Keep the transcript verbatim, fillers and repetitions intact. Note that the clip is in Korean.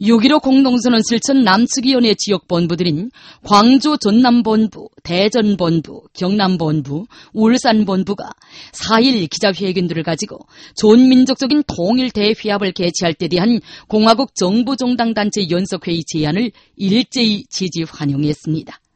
육점일오 공동선언 실천 남측위원회 지역본부들인 광주 전남본부, 대전본부, 경남본부, 울산본부가 사일 기자회견들을 가지고 존민족적인 통일대회합을 개최할 때 대한 공화국 정부종당단체 연석회의 제안을 일제히 지지 환영했습니다.